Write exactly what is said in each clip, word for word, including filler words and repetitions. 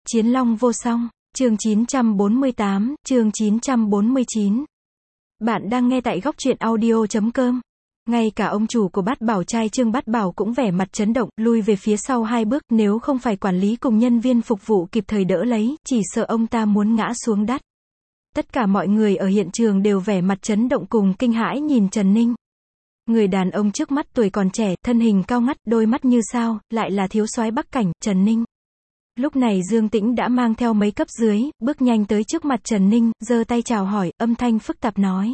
Chiến Long vô song, chương chín trăm bốn mươi tám, chương chín trăm bốn mươi chín. Bạn đang nghe tại góc truyện audio chấm com. Ngay cả ông chủ của Bát Bảo trai Trương Bát Bảo cũng vẻ mặt chấn động, lui về phía sau hai bước, nếu không phải quản lý cùng nhân viên phục vụ kịp thời đỡ lấy, chỉ sợ ông ta muốn ngã xuống đất. Tất cả mọi người ở hiện trường đều vẻ mặt chấn động cùng kinh hãi nhìn Trần Ninh. Người đàn ông trước mắt tuổi còn trẻ, thân hình cao ngất, đôi mắt như sao, lại là thiếu soái Bắc Cảnh, Trần Ninh. Lúc này Dương Tĩnh đã mang theo mấy cấp dưới, bước nhanh tới trước mặt Trần Ninh, giơ tay chào hỏi, âm thanh phức tạp nói.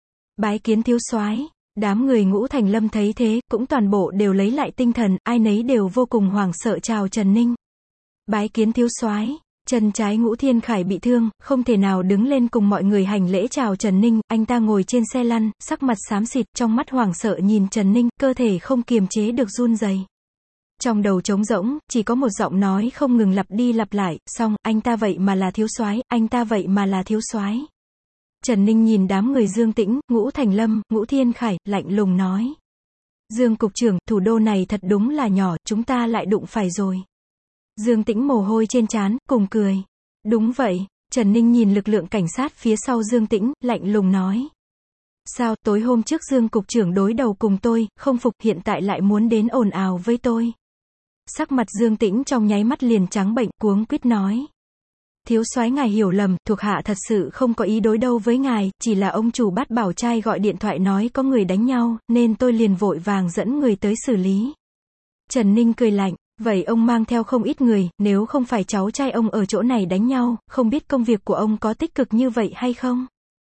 Bái kiến thiếu soái. Đám người Ngũ Thành Lâm thấy thế, cũng toàn bộ đều lấy lại tinh thần, ai nấy đều vô cùng hoảng sợ chào Trần Ninh. Bái kiến thiếu soái. Chân trái Ngũ Thiên Khải bị thương, không thể nào đứng lên cùng mọi người hành lễ chào Trần Ninh, anh ta ngồi trên xe lăn, sắc mặt xám xịt, trong mắt hoảng sợ nhìn Trần Ninh, cơ thể không kiềm chế được run rẩy. Trong đầu trống rỗng, chỉ có một giọng nói không ngừng lặp đi lặp lại, xong, anh ta vậy mà là thiếu soái, anh ta vậy mà là thiếu soái. Trần Ninh nhìn đám người Dương Tĩnh, Ngũ Thành Lâm, Ngũ Thiên Khải, lạnh lùng nói. Dương cục trưởng, thủ đô này thật đúng là nhỏ, chúng ta lại đụng phải rồi. Dương Tĩnh mồ hôi trên trán, cùng cười. Đúng vậy. Trần Ninh nhìn lực lượng cảnh sát phía sau Dương Tĩnh, lạnh lùng nói. Sao, tối hôm trước Dương cục trưởng đối đầu cùng tôi, không phục, hiện tại lại muốn đến ồn ào với tôi. Sắc mặt Dương Tĩnh trong nháy mắt liền trắng bệnh, cuống quýt nói. Thiếu soái ngài hiểu lầm, thuộc hạ thật sự không có ý đối đầu với ngài, chỉ là ông chủ Bát Bảo trai gọi điện thoại nói có người đánh nhau, nên tôi liền vội vàng dẫn người tới xử lý. Trần Ninh cười lạnh, vậy ông mang theo không ít người, nếu không phải cháu trai ông ở chỗ này đánh nhau, không biết công việc của ông có tích cực như vậy hay không?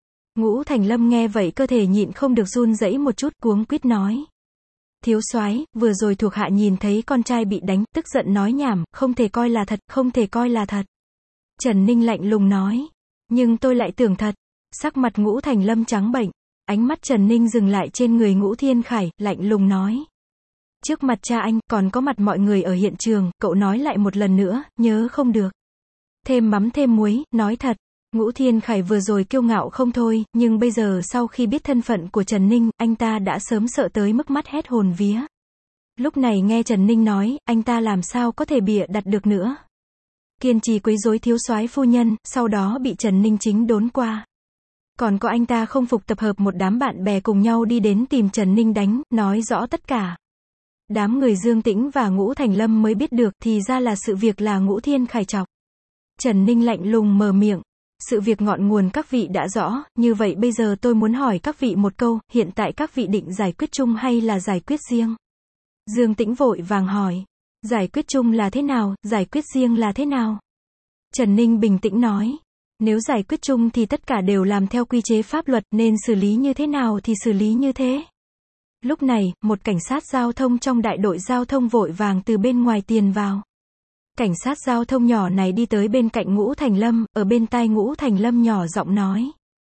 Ngũ Thành Lâm nghe vậy cơ thể nhịn không được run rẩy một chút, cuống quýt nói. Thiếu soái, vừa rồi thuộc hạ nhìn thấy con trai bị đánh, tức giận nói nhảm, không thể coi là thật, không thể coi là thật. Trần Ninh lạnh lùng nói. Nhưng tôi lại tưởng thật. Sắc mặt Ngũ Thành Lâm trắng bệnh. Ánh mắt Trần Ninh dừng lại trên người Ngũ Thiên Khải, lạnh lùng nói. Trước mặt cha anh, còn có mặt mọi người ở hiện trường, cậu nói lại một lần nữa, nhớ không được. Thêm mắm thêm muối, nói thật. Ngũ Thiên Khải vừa rồi kiêu ngạo không thôi, nhưng bây giờ sau khi biết thân phận của Trần Ninh, anh ta đã sớm sợ tới mức mắt hét hồn vía. Lúc này nghe Trần Ninh nói, anh ta làm sao có thể bịa đặt được nữa. Kiên trì quấy rối thiếu soái phu nhân, sau đó bị Trần Ninh chính đốn qua. Còn có anh ta không phục tập hợp một đám bạn bè cùng nhau đi đến tìm Trần Ninh đánh, nói rõ tất cả. Đám người Dương Tĩnh và Ngũ Thành Lâm mới biết được, thì ra là sự việc là Ngũ Thiên Khải chọc. Trần Ninh lạnh lùng mở miệng. Sự việc ngọn nguồn các vị đã rõ, như vậy bây giờ tôi muốn hỏi các vị một câu, hiện tại các vị định giải quyết chung hay là giải quyết riêng? Dương Tĩnh vội vàng hỏi. Giải quyết chung là thế nào, giải quyết riêng là thế nào? Trần Ninh bình tĩnh nói. Nếu giải quyết chung thì tất cả đều làm theo quy chế pháp luật, nên xử lý như thế nào thì xử lý như thế. Lúc này, một cảnh sát giao thông trong đại đội giao thông vội vàng từ bên ngoài tiền vào. Cảnh sát giao thông nhỏ này đi tới bên cạnh Ngũ Thành Lâm, ở bên tai Ngũ Thành Lâm nhỏ giọng nói.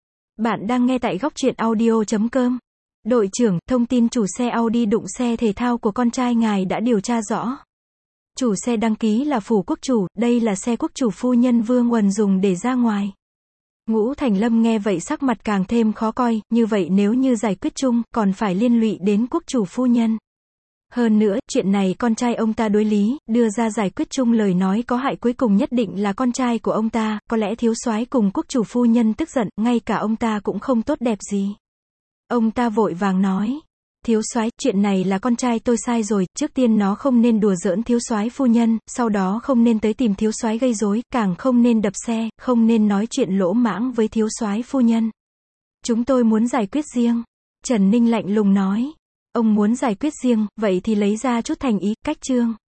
Bạn đang nghe tại góc truyện audio chấm com. Đội trưởng, thông tin chủ xe Audi đụng xe thể thao của con trai ngài đã điều tra rõ. Chủ xe đăng ký là Phủ Quốc Chủ, đây là xe Quốc Chủ phu nhân Vương Uẩn dùng để ra ngoài. Ngũ Thành Lâm nghe vậy sắc mặt càng thêm khó coi, như vậy nếu như giải quyết chung, còn phải liên lụy đến Quốc Chủ phu nhân. Hơn nữa, chuyện này con trai ông ta đối lý, đưa ra giải quyết chung lời nói có hại cuối cùng nhất định là con trai của ông ta, có lẽ thiếu soái cùng Quốc Chủ phu nhân tức giận, ngay cả ông ta cũng không tốt đẹp gì. Ông ta vội vàng nói. Thiếu soái, chuyện này là con trai tôi sai rồi, trước tiên nó không nên đùa giỡn thiếu soái phu nhân, sau đó không nên tới tìm thiếu soái gây rối, càng không nên đập xe, không nên nói chuyện lỗ mãng với thiếu soái phu nhân. Chúng tôi muốn giải quyết riêng. Trần Ninh lạnh lùng nói. Ông muốn giải quyết riêng, vậy thì lấy ra chút thành ý, cách chương.